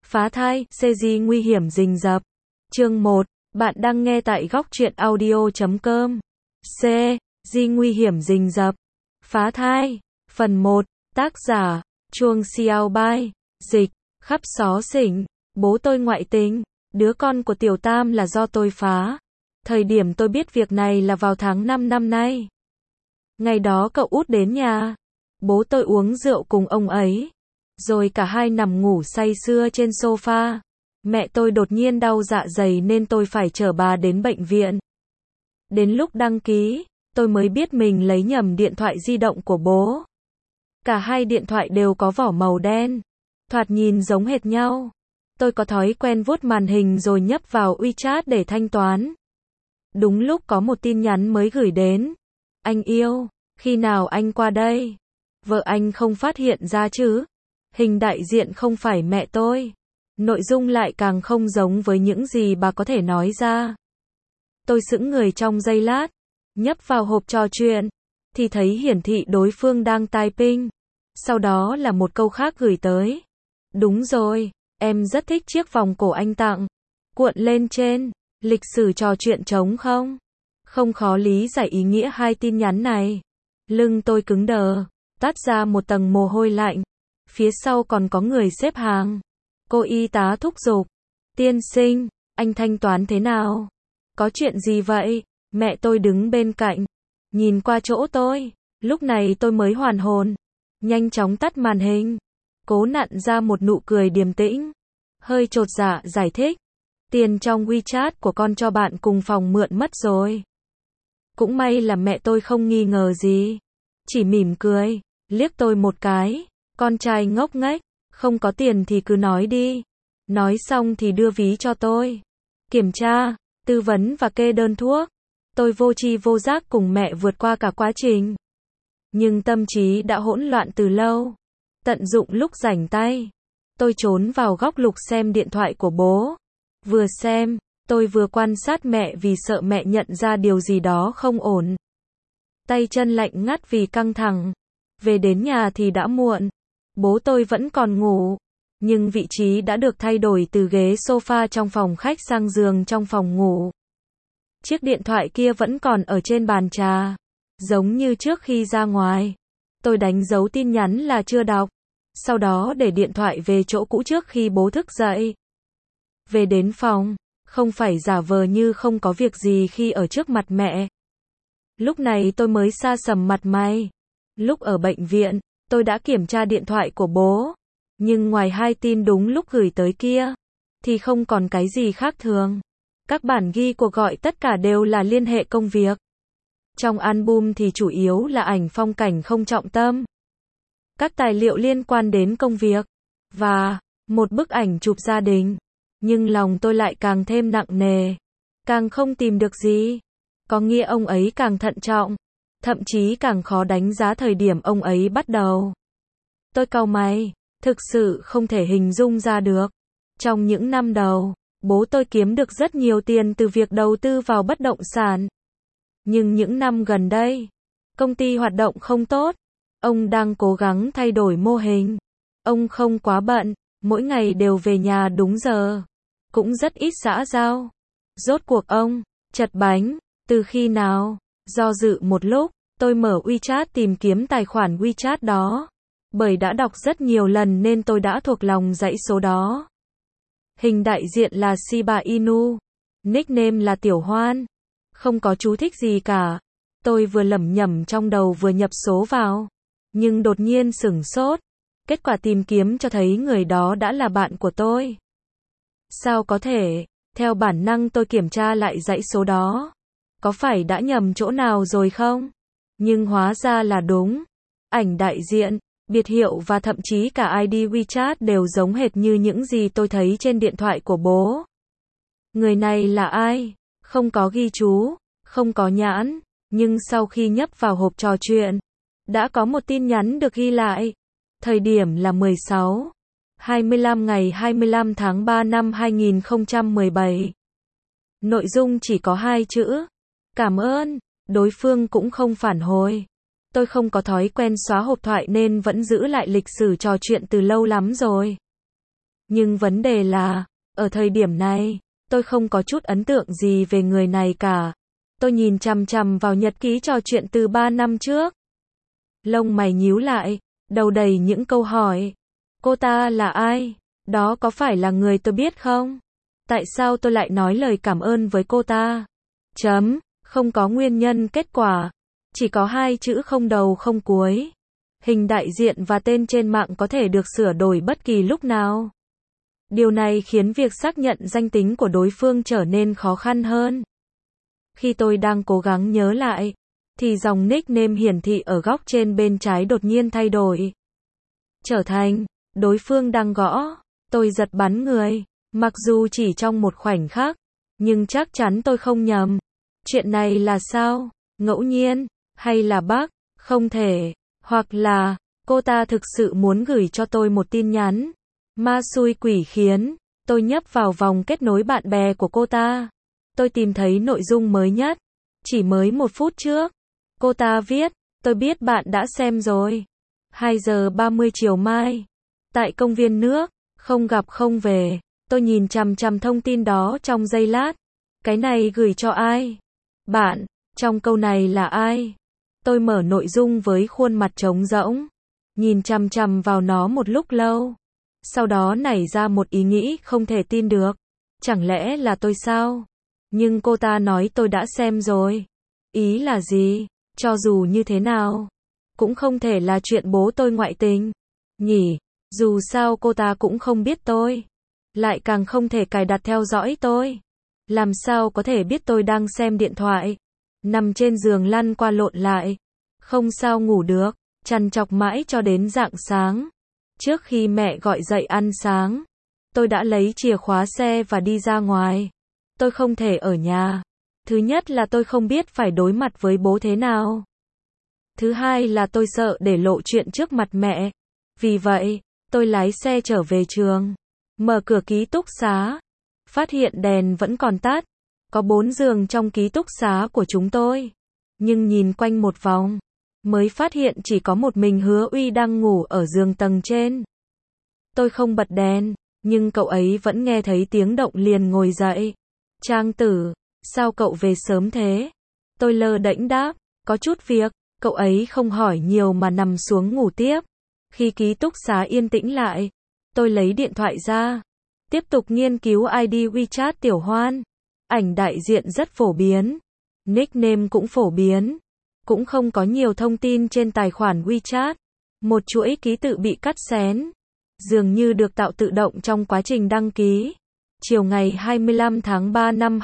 Phá thai, CG nguy hiểm rình rập. Chương 1, bạn đang nghe tại góc truyện audio.com. C. Di nguy hiểm rình rập. Phá thai. Phần 1, tác giả, Chuông Xiao Bai, dịch, khắp xó xỉnh. Bố tôi ngoại tình, đứa con của Tiểu Tam là do tôi phá. Thời điểm tôi biết việc này là vào tháng 5 năm nay. Ngày đó cậu út đến nhà. Bố tôi uống rượu cùng ông ấy. Rồi cả hai nằm ngủ say sưa trên sofa. Mẹ tôi đột nhiên đau dạ dày nên tôi phải chở bà đến bệnh viện. Đến lúc đăng ký, tôi mới biết mình lấy nhầm điện thoại di động của bố. Cả hai điện thoại đều có vỏ màu đen. Thoạt nhìn giống hệt nhau. Tôi có thói quen vuốt màn hình rồi nhấp vào WeChat để thanh toán. Đúng lúc có một tin nhắn mới gửi đến. Anh yêu, khi nào anh qua đây? Vợ anh không phát hiện ra chứ? Hình đại diện không phải mẹ tôi. Nội dung lại càng không giống với những gì bà có thể nói ra. Tôi sững người trong giây lát, nhấp vào hộp trò chuyện, thì thấy hiển thị đối phương đang typing. Sau đó là một câu khác gửi tới. Đúng rồi, em rất thích chiếc vòng cổ anh tặng. Cuộn lên trên, lịch sử trò chuyện trống không? Không khó lý giải ý nghĩa hai tin nhắn này. Lưng tôi cứng đờ, toát ra một tầng mồ hôi lạnh. Phía sau còn có người xếp hàng. Cô y tá thúc giục. Tiên sinh, anh thanh toán thế nào? Có chuyện gì vậy? Mẹ tôi đứng bên cạnh, nhìn qua chỗ tôi. Lúc này tôi mới hoàn hồn. Nhanh chóng tắt màn hình. Cố nặn ra một nụ cười điềm tĩnh. Hơi chột dạ giải thích. Tiền trong WeChat của con cho bạn cùng phòng mượn mất rồi. Cũng may là mẹ tôi không nghi ngờ gì. Chỉ mỉm cười, liếc tôi một cái. Con trai ngốc nghếch, không có tiền thì cứ nói đi. Nói xong thì đưa ví cho tôi. Kiểm tra, tư vấn và kê đơn thuốc. Tôi vô tri vô giác cùng mẹ vượt qua cả quá trình. Nhưng tâm trí đã hỗn loạn từ lâu. Tận dụng lúc rảnh tay, tôi trốn vào góc lục xem điện thoại của bố. Vừa xem, tôi vừa quan sát mẹ vì sợ mẹ nhận ra điều gì đó không ổn. Tay chân lạnh ngắt vì căng thẳng. Về đến nhà thì đã muộn. Bố tôi vẫn còn ngủ, nhưng vị trí đã được thay đổi từ ghế sofa trong phòng khách sang giường trong phòng ngủ. Chiếc điện thoại kia vẫn còn ở trên bàn trà, giống như trước khi ra ngoài. Tôi đánh dấu tin nhắn là chưa đọc, sau đó để điện thoại về chỗ cũ trước khi bố thức dậy. Về đến phòng, không phải giả vờ như không có việc gì khi ở trước mặt mẹ. Lúc này tôi mới sa sầm mặt mày. Lúc ở bệnh viện, tôi đã kiểm tra điện thoại của bố, nhưng ngoài hai tin đúng lúc gửi tới kia, thì không còn cái gì khác thường. Các bản ghi cuộc gọi tất cả đều là liên hệ công việc. Trong album thì chủ yếu là ảnh phong cảnh không trọng tâm. Các tài liệu liên quan đến công việc, và một bức ảnh chụp gia đình. Nhưng lòng tôi lại càng thêm nặng nề, càng không tìm được gì. Có nghĩa ông ấy càng thận trọng. Thậm chí càng khó đánh giá thời điểm ông ấy bắt đầu. Tôi cau mày, thực sự không thể hình dung ra được. Trong những năm đầu, bố tôi kiếm được rất nhiều tiền từ việc đầu tư vào bất động sản. Nhưng những năm gần đây, công ty hoạt động không tốt. Ông đang cố gắng thay đổi mô hình. Ông không quá bận, mỗi ngày đều về nhà đúng giờ. Cũng rất ít xã giao. Rốt cuộc ông, chật bánh, từ khi nào? Do dự một lúc, tôi mở WeChat tìm kiếm tài khoản WeChat đó. Bởi đã đọc rất nhiều lần nên tôi đã thuộc lòng dãy số đó. Hình đại diện là Shiba Inu. Nickname là Tiểu Hoan. Không có chú thích gì cả. Tôi vừa lẩm nhẩm trong đầu vừa nhập số vào. Nhưng đột nhiên sửng sốt. Kết quả tìm kiếm cho thấy người đó đã là bạn của tôi. Sao có thể? Theo bản năng tôi kiểm tra lại dãy số đó. Có phải đã nhầm chỗ nào rồi không? Nhưng hóa ra là đúng. Ảnh đại diện, biệt hiệu và thậm chí cả ID WeChat đều giống hệt như những gì tôi thấy trên điện thoại của bố. Người này là ai? Không có ghi chú, không có nhãn, nhưng sau khi nhấp vào hộp trò chuyện, đã có một tin nhắn được ghi lại. Thời điểm là 25 ngày 25 tháng 3 năm 2017. Nội dung chỉ có 2 chữ. Cảm ơn. Đối phương cũng không phản hồi. Tôi không có thói quen xóa hộp thoại nên vẫn giữ lại lịch sử trò chuyện từ lâu lắm rồi. Nhưng vấn đề là, ở thời điểm này, tôi không có chút ấn tượng gì về người này cả. Tôi nhìn chằm chằm vào nhật ký trò chuyện từ 3 năm trước. Lông mày nhíu lại, đầu đầy những câu hỏi. Cô ta là ai? Đó có phải là người tôi biết không? Tại sao tôi lại nói lời cảm ơn với cô ta? Không có nguyên nhân kết quả. Chỉ có 2 chữ không đầu không cuối. Hình đại diện và tên trên mạng có thể được sửa đổi bất kỳ lúc nào. Điều này khiến việc xác nhận danh tính của đối phương trở nên khó khăn hơn. Khi tôi đang cố gắng nhớ lại, thì dòng nickname hiển thị ở góc trên bên trái đột nhiên thay đổi. Trở thành, đối phương đang gõ. Tôi giật bắn người, mặc dù chỉ trong một khoảnh khắc, nhưng chắc chắn tôi không nhầm. Chuyện này là sao? Ngẫu nhiên, hay là bug? Không thể. Hoặc là, cô ta thực sự muốn gửi cho tôi một tin nhắn. Ma xui quỷ khiến, tôi nhấp vào vòng kết nối bạn bè của cô ta. Tôi tìm thấy nội dung mới nhất. Chỉ mới 1 phút trước. Cô ta viết, tôi biết bạn đã xem rồi. 2 giờ 30 chiều mai. Tại công viên nước, không gặp không về. Tôi nhìn chằm chằm thông tin đó trong giây lát. Cái này gửi cho ai? Bạn, trong câu này là ai? Tôi mở nội dung với khuôn mặt trống rỗng. Nhìn chằm chằm vào nó một lúc lâu. Sau đó nảy ra một ý nghĩ không thể tin được. Chẳng lẽ là tôi sao? Nhưng cô ta nói tôi đã xem rồi. Ý là gì? Cho dù như thế nào, cũng không thể là chuyện bố tôi ngoại tình. Nhỉ, dù sao cô ta cũng không biết tôi. Lại càng không thể cài đặt theo dõi tôi. Làm sao có thể biết tôi đang xem điện thoại. Nằm trên giường lăn qua lộn lại. Không sao ngủ được, trằn trọc mãi cho đến rạng sáng. Trước khi mẹ gọi dậy ăn sáng, tôi đã lấy chìa khóa xe và đi ra ngoài. Tôi không thể ở nhà. Thứ nhất là tôi không biết phải đối mặt với bố thế nào. Thứ hai là tôi sợ để lộ chuyện trước mặt mẹ. Vì vậy, tôi lái xe trở về trường. Mở cửa ký túc xá. Phát hiện đèn vẫn còn tắt. Có 4 giường trong ký túc xá của chúng tôi. Nhưng nhìn quanh một vòng, mới phát hiện chỉ có một mình Hứa Uy đang ngủ ở giường tầng trên. Tôi không bật đèn, nhưng cậu ấy vẫn nghe thấy tiếng động liền ngồi dậy. Trang tử, sao cậu về sớm thế? Tôi lơ đễnh đáp, có chút việc. Cậu ấy không hỏi nhiều mà nằm xuống ngủ tiếp. Khi ký túc xá yên tĩnh lại, tôi lấy điện thoại ra. Tiếp tục nghiên cứu ID WeChat Tiểu Hoan. Ảnh đại diện rất phổ biến. Nickname cũng phổ biến. Cũng không có nhiều thông tin trên tài khoản WeChat. Một chuỗi ký tự bị cắt xén. Dường như được tạo tự động trong quá trình đăng ký. Chiều ngày 25 tháng 3 năm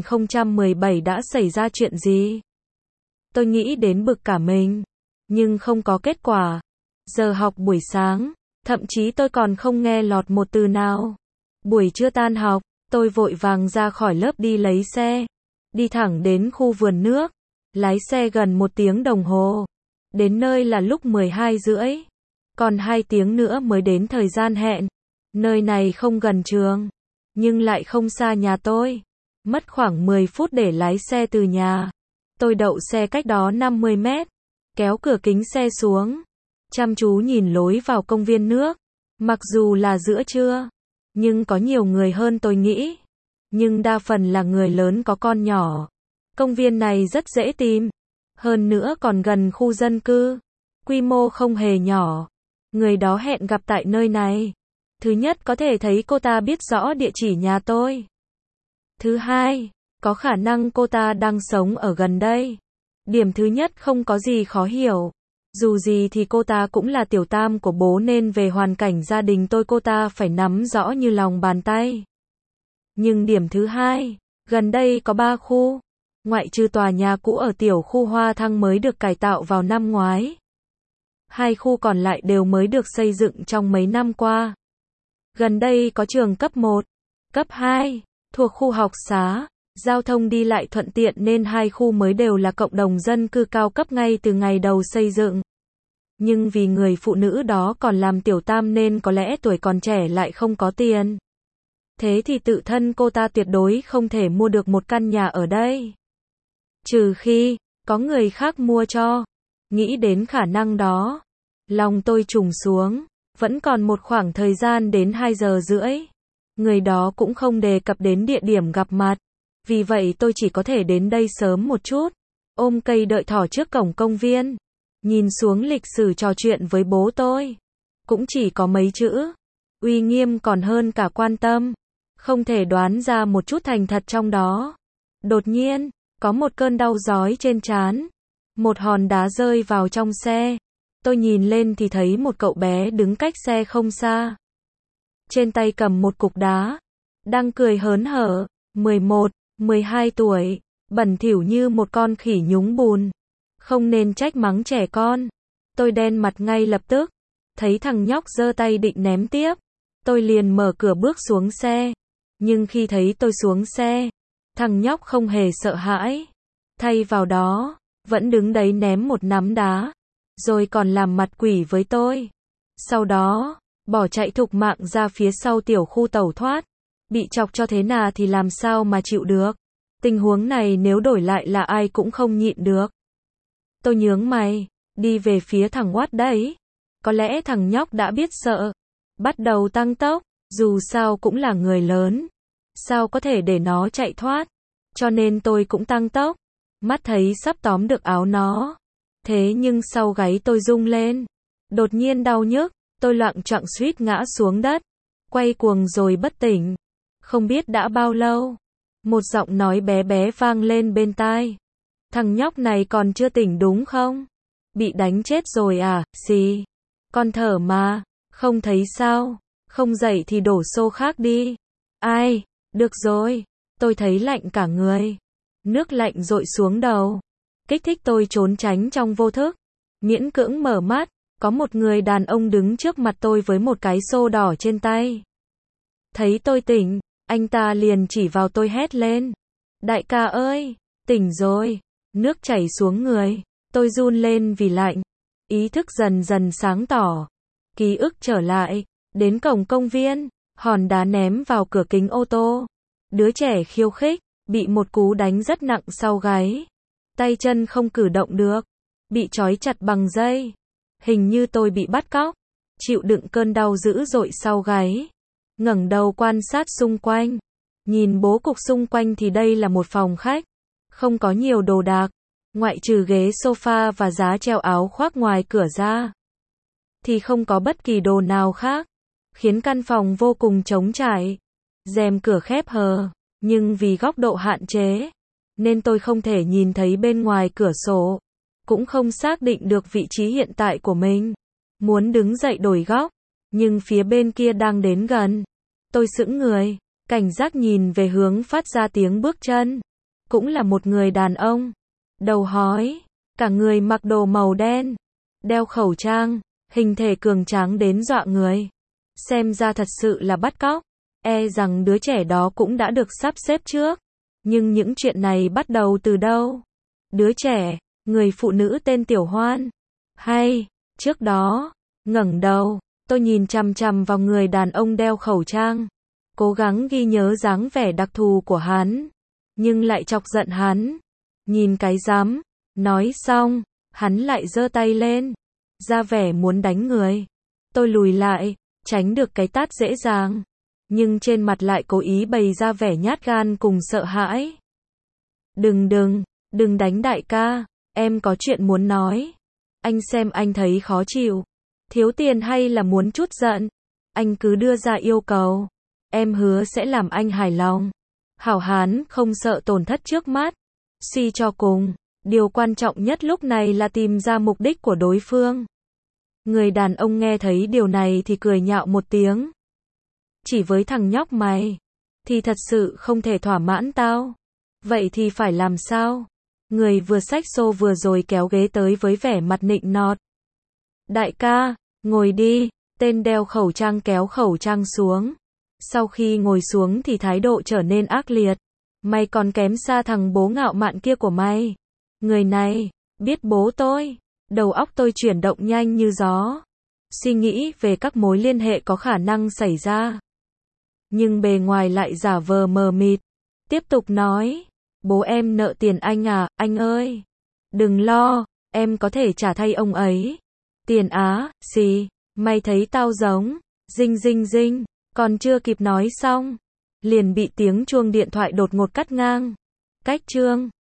2017 đã xảy ra chuyện gì? Tôi nghĩ đến bực cả mình. Nhưng không có kết quả. Giờ học buổi sáng. Thậm chí tôi còn không nghe lọt một từ nào. Buổi trưa tan học, tôi vội vàng ra khỏi lớp đi lấy xe. Đi thẳng đến khu vườn nước. Lái xe gần 1 tiếng đồng hồ. Đến nơi là lúc 12 rưỡi. Còn 2 tiếng nữa mới đến thời gian hẹn. Nơi này không gần trường. Nhưng lại không xa nhà tôi. Mất khoảng 10 phút để lái xe từ nhà. Tôi đậu xe cách đó 50 mét. Kéo cửa kính xe xuống. Chăm chú nhìn lối vào công viên nước. Mặc dù là giữa trưa. Nhưng có nhiều người hơn tôi nghĩ. Nhưng đa phần là người lớn có con nhỏ. Công viên này rất dễ tìm. Hơn nữa còn gần khu dân cư. Quy mô không hề nhỏ. Người đó hẹn gặp tại nơi này. Thứ nhất có thể thấy cô ta biết rõ địa chỉ nhà tôi. Thứ hai, có khả năng cô ta đang sống ở gần đây. Điểm thứ nhất không có gì khó hiểu. Dù gì thì cô ta cũng là tiểu tam của bố nên về hoàn cảnh gia đình tôi cô ta phải nắm rõ như lòng bàn tay. Nhưng điểm thứ hai, gần đây có 3 khu. Ngoại trừ tòa nhà cũ ở tiểu khu Hoa Thăng mới được cải tạo vào năm ngoái. 2 khu còn lại đều mới được xây dựng trong mấy năm qua. Gần đây có trường cấp 1, cấp 2, thuộc khu học xá, giao thông đi lại thuận tiện nên 2 khu mới đều là cộng đồng dân cư cao cấp ngay từ ngày đầu xây dựng. Nhưng vì người phụ nữ đó còn làm tiểu tam nên có lẽ tuổi còn trẻ lại không có tiền. Thế thì tự thân cô ta tuyệt đối không thể mua được một căn nhà ở đây. Trừ khi, có người khác mua cho. Nghĩ đến khả năng đó. Lòng tôi trùng xuống. Vẫn còn một khoảng thời gian đến 2 giờ rưỡi. Người đó cũng không đề cập đến địa điểm gặp mặt. Vì vậy tôi chỉ có thể đến đây sớm một chút. Ôm cây đợi thỏ trước cổng công viên. Nhìn xuống lịch sử trò chuyện với bố tôi. Cũng chỉ có mấy chữ. Uy nghiêm còn hơn cả quan tâm. Không thể đoán ra một chút thành thật trong đó. Đột nhiên, có một cơn đau rói trên trán. Một hòn đá rơi vào trong xe. Tôi nhìn lên thì thấy một cậu bé đứng cách xe không xa. Trên tay cầm một cục đá. Đang cười hớn hở. 11, 12 tuổi. Bẩn thỉu như một con khỉ nhúng bùn. Không nên trách mắng trẻ con. Tôi đen mặt ngay lập tức. Thấy thằng nhóc giơ tay định ném tiếp. Tôi liền mở cửa bước xuống xe. Nhưng khi thấy tôi xuống xe, thằng nhóc không hề sợ hãi. Thay vào đó, vẫn đứng đấy ném một nắm đá. Rồi còn làm mặt quỷ với tôi. Sau đó, bỏ chạy thục mạng ra phía sau tiểu khu tẩu thoát. Bị chọc cho thế nào thì làm sao mà chịu được. Tình huống này nếu đổi lại là ai cũng không nhịn được. Tôi nhướng mày, đi về phía thằng Watt đấy. Có lẽ thằng nhóc đã biết sợ. Bắt đầu tăng tốc, dù sao cũng là người lớn. Sao có thể để nó chạy thoát. Cho nên tôi cũng tăng tốc. Mắt thấy sắp tóm được áo nó. Thế nhưng sau gáy tôi rung lên. Đột nhiên đau nhức, tôi loạng choạng suýt ngã xuống đất. Quay cuồng rồi bất tỉnh. Không biết đã bao lâu. Một giọng nói bé bé vang lên bên tai. Thằng nhóc này còn chưa tỉnh đúng không? Bị đánh chết rồi à, xì. Con thở mà, không thấy sao? Không dậy thì đổ xô khác đi. Ai, được rồi. Tôi thấy lạnh cả người. Nước lạnh dội xuống đầu. Kích thích tôi trốn tránh trong vô thức. Miễn cưỡng mở mắt, có một người đàn ông đứng trước mặt tôi với một cái xô đỏ trên tay. Thấy tôi tỉnh, anh ta liền chỉ vào tôi hét lên. Đại ca ơi, tỉnh rồi. Nước chảy xuống người. Tôi run lên vì lạnh. Ý thức dần dần sáng tỏ. Ký ức trở lại. Đến cổng công viên. Hòn đá ném vào cửa kính ô tô. Đứa trẻ khiêu khích. Bị một cú đánh rất nặng sau gáy. Tay chân không cử động được. Bị trói chặt bằng dây. Hình như tôi bị bắt cóc. Chịu đựng cơn đau dữ dội sau gáy. Ngẩng đầu quan sát xung quanh. Nhìn bố cục xung quanh thì đây là một phòng khách. Không có nhiều đồ đạc. Ngoại trừ ghế sofa và giá treo áo khoác ngoài cửa ra. Thì không có bất kỳ đồ nào khác. Khiến căn phòng vô cùng trống trải. Rèm cửa khép hờ. Nhưng vì góc độ hạn chế. Nên tôi không thể nhìn thấy bên ngoài cửa sổ. Cũng không xác định được vị trí hiện tại của mình. Muốn đứng dậy đổi góc. Nhưng phía bên kia đang đến gần. Tôi sững người. Cảnh giác nhìn về hướng phát ra tiếng bước chân. Cũng là một người đàn ông. Đầu hói. Cả người mặc đồ màu đen. Đeo khẩu trang. Hình thể cường tráng đến dọa người. Xem ra thật sự là bắt cóc. E rằng đứa trẻ đó cũng đã được sắp xếp trước. Nhưng những chuyện này bắt đầu từ đâu? Đứa trẻ, người phụ nữ tên Tiểu Hoan. Hay, trước đó, ngẩng đầu, tôi nhìn chằm chằm vào người đàn ông đeo khẩu trang. Cố gắng ghi nhớ dáng vẻ đặc thù của hắn. Nhưng lại chọc giận hắn. Nhìn cái rắm. Nói xong, hắn lại giơ tay lên. Ra vẻ muốn đánh người. Tôi lùi lại, tránh được cái tát dễ dàng. Nhưng trên mặt lại cố ý bày ra vẻ nhát gan cùng sợ hãi. Đừng đánh đại ca, em có chuyện muốn nói. Anh xem anh thấy khó chịu. Thiếu tiền hay là muốn trút giận? Anh cứ đưa ra yêu cầu. Em hứa sẽ làm anh hài lòng. Hảo hán không sợ tổn thất trước mắt. Suy cho cùng, điều quan trọng nhất lúc này là tìm ra mục đích của đối phương. Người đàn ông nghe thấy điều này thì cười nhạo một tiếng. Chỉ với thằng nhóc mày, thì thật sự không thể thỏa mãn tao. Vậy thì phải làm sao? Người vừa xách xô vừa rồi kéo ghế tới với vẻ mặt nịnh nọt. Đại ca, ngồi đi, tên đeo khẩu trang kéo khẩu trang xuống. Sau khi ngồi xuống thì thái độ trở nên ác liệt. Mày còn kém xa thằng bố ngạo mạn kia của mày. Người này, biết bố tôi. Đầu óc tôi chuyển động nhanh như gió. Suy nghĩ về các mối liên hệ có khả năng xảy ra. Nhưng bề ngoài lại giả vờ mờ mịt. Tiếp tục nói. Bố em nợ tiền anh à, anh ơi. Đừng lo, em có thể trả thay ông ấy. Tiền á, xì. Mày thấy tao giống. Dinh dinh dinh. Còn chưa kịp nói xong. Liền bị tiếng chuông điện thoại đột ngột cắt ngang. Cách chương.